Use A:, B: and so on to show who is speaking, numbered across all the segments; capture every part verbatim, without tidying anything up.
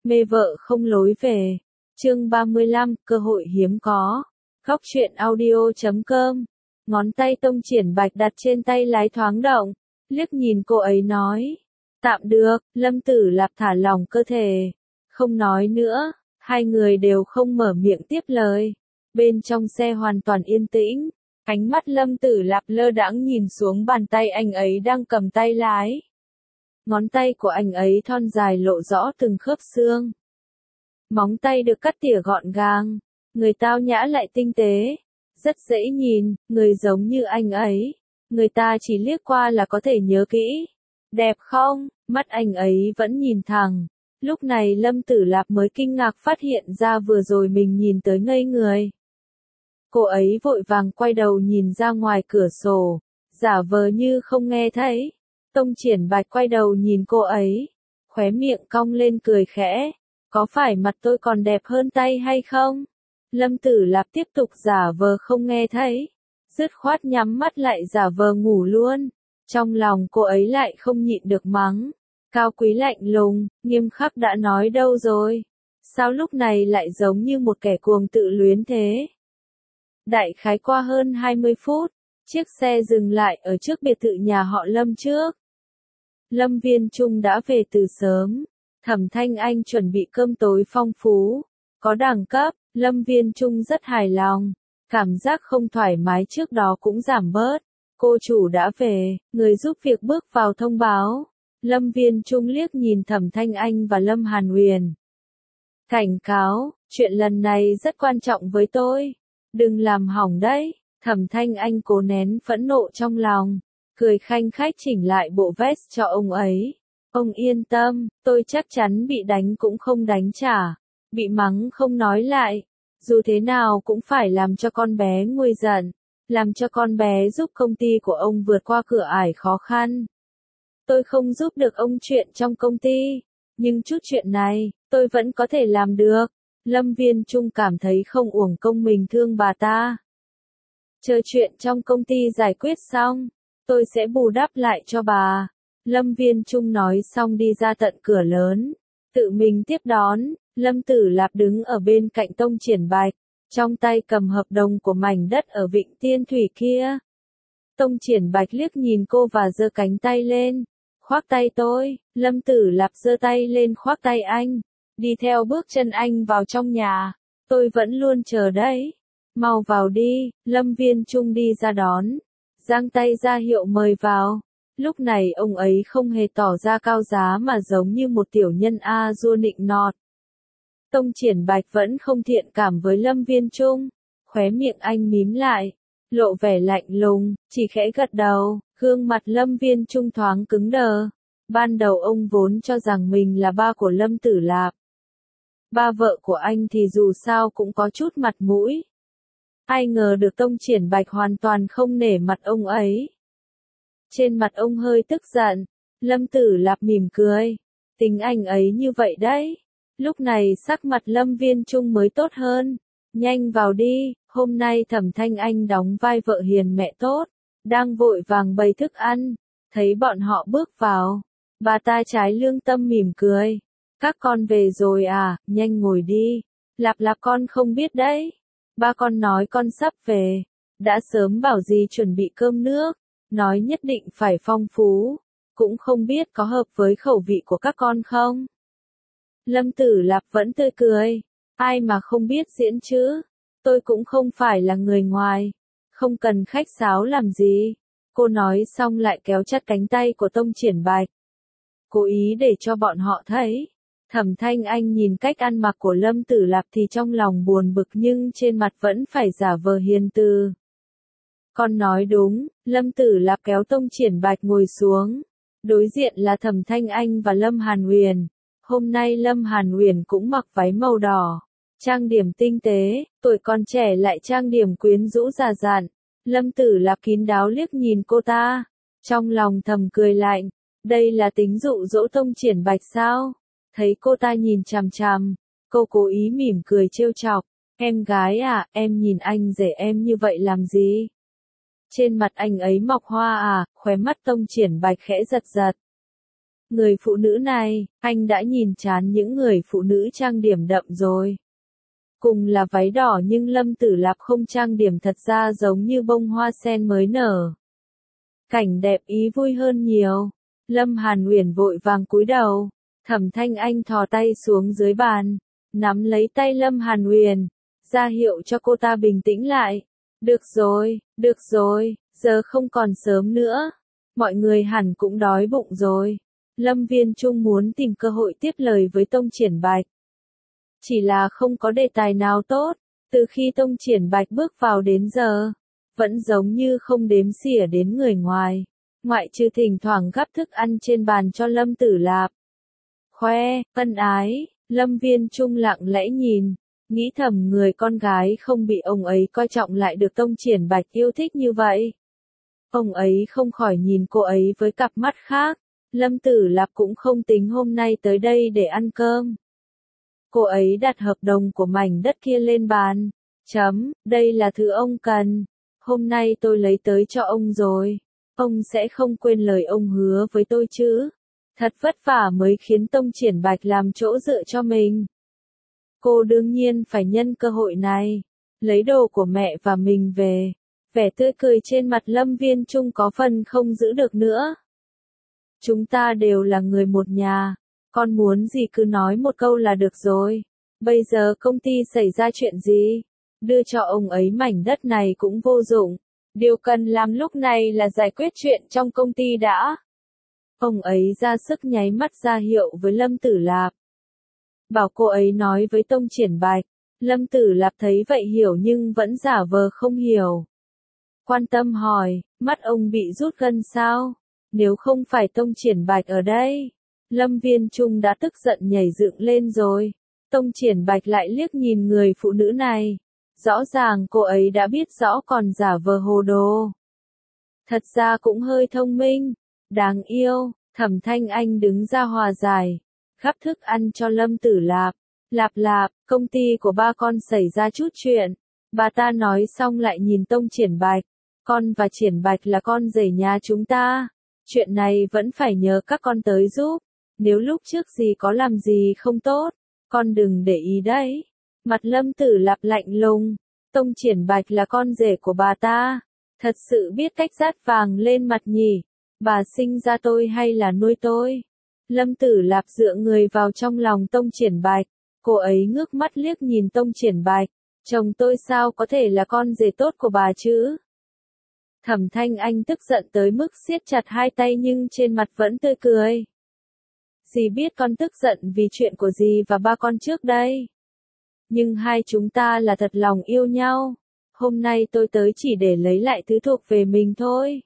A: Mê vợ không lối về. Chương ba mươi lăm, cơ hội hiếm có. Góc truyện audio chấm com. Ngón tay Tông Triển Bạch đặt trên tay lái thoáng động, liếc nhìn cô ấy nói. Tạm được, Lâm Tử Lạp thả lỏng cơ thể. Không nói nữa, hai người đều không mở miệng tiếp lời. Bên trong xe hoàn toàn yên tĩnh, ánh mắt Lâm Tử Lạp lơ đãng nhìn xuống bàn tay anh ấy đang cầm tay lái. Ngón tay của anh ấy thon dài lộ rõ từng khớp xương. Móng tay được cắt tỉa gọn gàng, người tao nhã lại tinh tế, rất dễ nhìn, người giống như anh ấy, người ta chỉ liếc qua là có thể nhớ kỹ. Đẹp không? Mắt anh ấy vẫn nhìn thẳng. Lúc này Lâm Tử Lạp mới kinh ngạc phát hiện ra vừa rồi mình nhìn tới ngây người. Cô ấy vội vàng quay đầu nhìn ra ngoài cửa sổ, giả vờ như không nghe thấy. Tông Triển Bạch quay đầu nhìn cô ấy, khóe miệng cong lên cười khẽ. Có phải mặt tôi còn đẹp hơn tay hay không? Lâm Tử Lạp tiếp tục giả vờ không nghe thấy, dứt khoát nhắm mắt lại giả vờ ngủ luôn. Trong lòng cô ấy lại không nhịn được mắng. Cao quý lạnh lùng, nghiêm khắc đã nói đâu rồi? Sao lúc này lại giống như một kẻ cuồng tự luyến thế? Đại khái qua hơn hai mươi phút, chiếc xe dừng lại ở trước biệt thự nhà họ Lâm trước. Lâm Viên Trung đã về từ sớm. Thẩm Thanh Anh chuẩn bị cơm tối phong phú, có đẳng cấp, Lâm Viên Trung rất hài lòng, cảm giác không thoải mái trước đó cũng giảm bớt. Cô chủ đã về, người giúp việc bước vào thông báo. Lâm Viên Trung liếc nhìn Thẩm Thanh Anh và Lâm Hàn Huyền. Cảnh cáo, chuyện lần này rất quan trọng với tôi. Đừng làm hỏng đấy. Thẩm Thanh Anh cố nén phẫn nộ trong lòng, cười khanh khách chỉnh lại bộ vest cho ông ấy. Ông yên tâm, tôi chắc chắn bị đánh cũng không đánh trả, bị mắng không nói lại. Dù thế nào cũng phải làm cho con bé nguôi giận, làm cho con bé giúp công ty của ông vượt qua cửa ải khó khăn. Tôi không giúp được ông chuyện trong công ty, nhưng chút chuyện này, tôi vẫn có thể làm được. Lâm Viên Trung cảm thấy không uổng công mình thương bà ta. Chờ chuyện trong công ty giải quyết xong, tôi sẽ bù đắp lại cho bà. Lâm Viên Trung nói xong đi ra tận cửa lớn, tự mình tiếp đón. Lâm Tử Lạp đứng ở bên cạnh Tông Triển Bạch, trong tay cầm hợp đồng của mảnh đất ở Vịnh Tiên Thủy kia. Tông Triển Bạch liếc nhìn cô và giơ cánh tay lên, khoác tay tôi. Lâm Tử Lạp giơ tay lên khoác tay anh, đi theo bước chân anh vào trong nhà. Tôi vẫn luôn chờ đấy. Mau vào đi. Lâm Viên Trung đi ra đón, giang tay ra hiệu mời vào. Lúc này ông ấy không hề tỏ ra cao giá mà giống như một tiểu nhân a dua nịnh nọt. Tông Triển Bạch vẫn không thiện cảm với Lâm Viên Trung, khóe miệng anh mím lại, lộ vẻ lạnh lùng, chỉ khẽ gật đầu. Gương mặt Lâm Viên Trung thoáng cứng đờ. Ban đầu ông vốn cho rằng mình là ba của Lâm Tử Lạp. Ba vợ của anh thì dù sao cũng có chút mặt mũi. Ai ngờ được Tông Triển Bạch hoàn toàn không nể mặt ông ấy. Trên mặt ông hơi tức giận. Lâm Tử Lạp mỉm cười. Tính anh ấy như vậy đấy. Lúc này sắc mặt Lâm Viên Trung mới tốt hơn. Nhanh vào đi, hôm nay Thẩm Thanh Anh đóng vai vợ hiền mẹ tốt, đang vội vàng bày thức ăn. Thấy bọn họ bước vào, bà ta trái lương tâm mỉm cười. Các con về rồi à, nhanh ngồi đi. Lạp Lạp con không biết đấy. Ba con nói con sắp về, đã sớm bảo gì chuẩn bị cơm nước, nói nhất định phải phong phú, cũng không biết có hợp với khẩu vị của các con không. Lâm Tử Lạp vẫn tươi cười, ai mà không biết diễn chứ, tôi cũng không phải là người ngoài, không cần khách sáo làm gì. Cô nói xong lại kéo chặt cánh tay của Tông Triển Bạch, cố ý để cho bọn họ thấy. Thẩm Thanh Anh nhìn cách ăn mặc của Lâm Tử Lạp thì trong lòng buồn bực nhưng trên mặt vẫn phải giả vờ hiền từ. Con nói đúng. Lâm Tử Lạp kéo Tông Triển Bạch ngồi xuống. Đối diện là Thẩm Thanh Anh và Lâm Hàn Huyền. Hôm nay Lâm Hàn Huyền cũng mặc váy màu đỏ, trang điểm tinh tế, tuổi còn trẻ lại trang điểm quyến rũ già dặn. Lâm Tử Lạp kín đáo liếc nhìn cô ta, trong lòng thầm cười lạnh, đây là tính dụ dỗ Tông Triển Bạch sao? Thấy cô ta nhìn chằm chằm, cô cố ý mỉm cười trêu chọc. Em gái à, em nhìn anh rể em như vậy làm gì? Trên mặt anh ấy mọc hoa à? Khóe mắt Tông Triển Bạch khẽ giật giật. Người phụ nữ này, anh đã nhìn chán những người phụ nữ trang điểm đậm rồi. Cùng là váy đỏ nhưng Lâm Tử Lạp không trang điểm thật ra giống như bông hoa sen mới nở. Cảnh đẹp ý vui hơn nhiều. Lâm Hàn Uyển vội vàng cúi đầu. Thẩm Thanh Anh thò tay xuống dưới bàn, nắm lấy tay Lâm Hàn Uyển, ra hiệu cho cô ta bình tĩnh lại. Được rồi, được rồi, giờ không còn sớm nữa. Mọi người hẳn cũng đói bụng rồi. Lâm Viên Trung muốn tìm cơ hội tiếp lời với Tông Triển Bạch. Chỉ là không có đề tài nào tốt, từ khi Tông Triển Bạch bước vào đến giờ, vẫn giống như không đếm xỉa đến người ngoài, ngoại trừ thỉnh thoảng gắp thức ăn trên bàn cho Lâm Tử Lạp. Khoe, ân ái, Lâm Viên Trung lặng lẽ nhìn, nghĩ thầm người con gái không bị ông ấy coi trọng lại được Tông Triển Bạch yêu thích như vậy. Ông ấy không khỏi nhìn cô ấy với cặp mắt khác. Lâm Tử Lạp cũng không tính hôm nay tới đây để ăn cơm. Cô ấy đặt hợp đồng của mảnh đất kia lên bàn. Chấm, đây là thứ ông cần. Hôm nay tôi lấy tới cho ông rồi. Ông sẽ không quên lời ông hứa với tôi chứ. Thật vất vả mới khiến Tông Triển Bạch làm chỗ dựa cho mình. Cô đương nhiên phải nhân cơ hội này. Lấy đồ của mẹ và mình về. Vẻ tươi cười trên mặt Lâm Viên Trung có phần không giữ được nữa. Chúng ta đều là người một nhà, con muốn gì cứ nói một câu là được rồi. Bây giờ công ty xảy ra chuyện gì? Đưa cho ông ấy mảnh đất này cũng vô dụng. Điều cần làm lúc này là giải quyết chuyện trong công ty đã. Ông ấy ra sức nháy mắt ra hiệu với Lâm Tử Lạp. Bảo cô ấy nói với Tông Triển Bạch. Lâm Tử Lạp thấy vậy hiểu nhưng vẫn giả vờ không hiểu. Quan tâm hỏi, mắt ông bị rút gân sao? Nếu không phải Tông Triển Bạch ở đây, Lâm Viên Trung đã tức giận nhảy dựng lên rồi. Tông Triển Bạch lại liếc nhìn người phụ nữ này. Rõ ràng cô ấy đã biết rõ còn giả vờ hồ đồ. Thật ra cũng hơi thông minh, đáng yêu. Thẩm Thanh Anh đứng ra hòa giải, gắp thức ăn cho Lâm Tử Lạp. Lạp lạp, công ty của ba con xảy ra chút chuyện. Bà ta nói xong lại nhìn Tông Triển Bạch. Con và Triển Bạch là con rể nhà chúng ta. Chuyện này vẫn phải nhờ các con tới giúp. Nếu lúc trước gì có làm gì không tốt, con đừng để ý đấy. Mặt Lâm Tử Lạp lạnh lùng. Tông Triển Bạch là con rể của bà ta. Thật sự biết cách dát vàng lên mặt nhỉ. Bà sinh ra tôi hay là nuôi tôi? Lâm Tử Lạp dựa người vào trong lòng Tông Triển Bạch. Cô ấy ngước mắt liếc nhìn Tông Triển Bạch. Chồng tôi sao có thể là con rể tốt của bà chứ? Thẩm Thanh Anh tức giận tới mức siết chặt hai tay nhưng trên mặt vẫn tươi cười. Dì biết con tức giận vì chuyện của dì và ba con trước đây. Nhưng hai chúng ta là thật lòng yêu nhau. Hôm nay tôi tới chỉ để lấy lại thứ thuộc về mình thôi.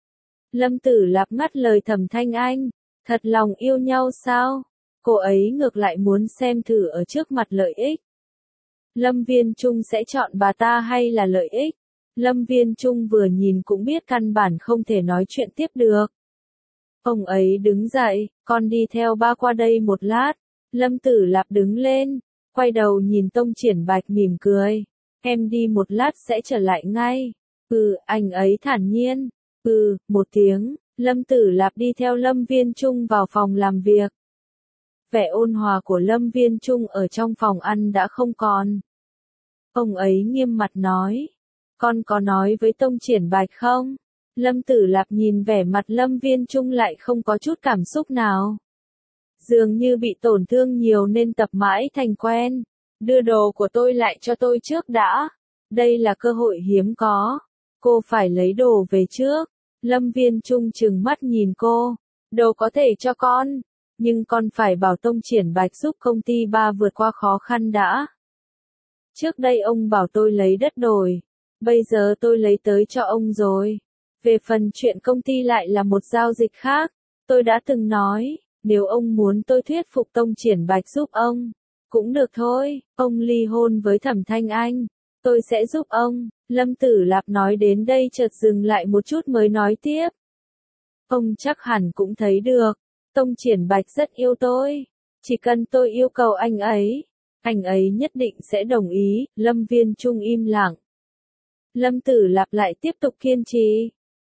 A: Lâm Tử Lạp ngắt lời Thẩm Thanh Anh. Thật lòng yêu nhau sao? Cô ấy ngược lại muốn xem thử ở trước mặt lợi ích. Lâm Viên Trung sẽ chọn bà ta hay là lợi ích? Lâm Viên Trung vừa nhìn cũng biết căn bản không thể nói chuyện tiếp được. Ông ấy đứng dậy, con đi theo ba qua đây một lát. Lâm Tử Lạp đứng lên, quay đầu nhìn Tông Triển Bạch mỉm cười. Em đi một lát sẽ trở lại ngay. Ừ, anh ấy thản nhiên. Ừ, một tiếng, Lâm Tử Lạp đi theo Lâm Viên Trung vào phòng làm việc. Vẻ ôn hòa của Lâm Viên Trung ở trong phòng ăn đã không còn. Ông ấy nghiêm mặt nói. Con có nói với Tông Triển Bạch không? Lâm Tử Lạp nhìn vẻ mặt Lâm Viên Trung lại không có chút cảm xúc nào. Dường như bị tổn thương nhiều nên tập mãi thành quen. Đưa đồ của tôi lại cho tôi trước đã. Đây là cơ hội hiếm có. Cô phải lấy đồ về trước. Lâm Viên Trung trừng mắt nhìn cô. Đồ có thể cho con. Nhưng con phải bảo Tông Triển Bạch giúp công ty ba vượt qua khó khăn đã. Trước đây ông bảo tôi lấy đất đổi. Bây giờ tôi lấy tới cho ông rồi. Về phần chuyện công ty lại là một giao dịch khác. Tôi đã từng nói, nếu ông muốn tôi thuyết phục Tông Triển Bạch giúp ông, cũng được thôi. Ông ly hôn với Thẩm Thanh Anh, tôi sẽ giúp ông. Lâm Tử Lạp nói đến đây chợt dừng lại một chút mới nói tiếp. Ông chắc hẳn cũng thấy được, Tông Triển Bạch rất yêu tôi. Chỉ cần tôi yêu cầu anh ấy, anh ấy nhất định sẽ đồng ý. Lâm Viên Trung im lặng. Lâm Tử Lạp lại tiếp tục kiên trì.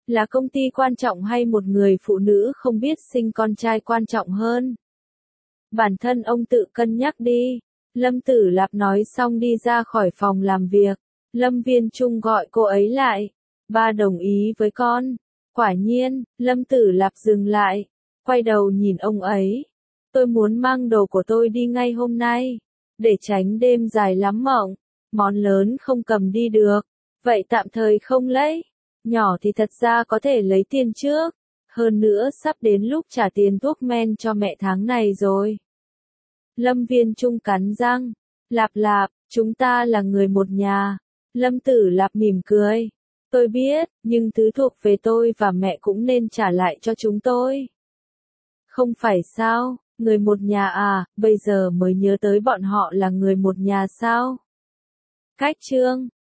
A: Là công ty quan trọng hay một người phụ nữ không biết sinh con trai quan trọng hơn? Bản thân ông tự cân nhắc đi. Lâm Tử Lạp nói xong đi ra khỏi phòng làm việc. Lâm Viên Trung gọi cô ấy lại. Ba đồng ý với con. Quả nhiên, Lâm Tử Lạp dừng lại. Quay đầu nhìn ông ấy. Tôi muốn mang đồ của tôi đi ngay hôm nay. Để tránh đêm dài lắm mộng. Món lớn không cầm đi được. Vậy tạm thời không lấy. Nhỏ thì thật ra có thể lấy tiền trước. Hơn nữa sắp đến lúc trả tiền thuốc men cho mẹ tháng này rồi. Lâm Viên Trung cắn răng. Lạp Lạp, chúng ta là người một nhà. Lâm Tử Lạp mỉm cười. Tôi biết, nhưng thứ thuộc về tôi và mẹ cũng nên trả lại cho chúng tôi. Không phải sao, người một nhà à, bây giờ mới nhớ tới bọn họ là người một nhà sao? Cách chương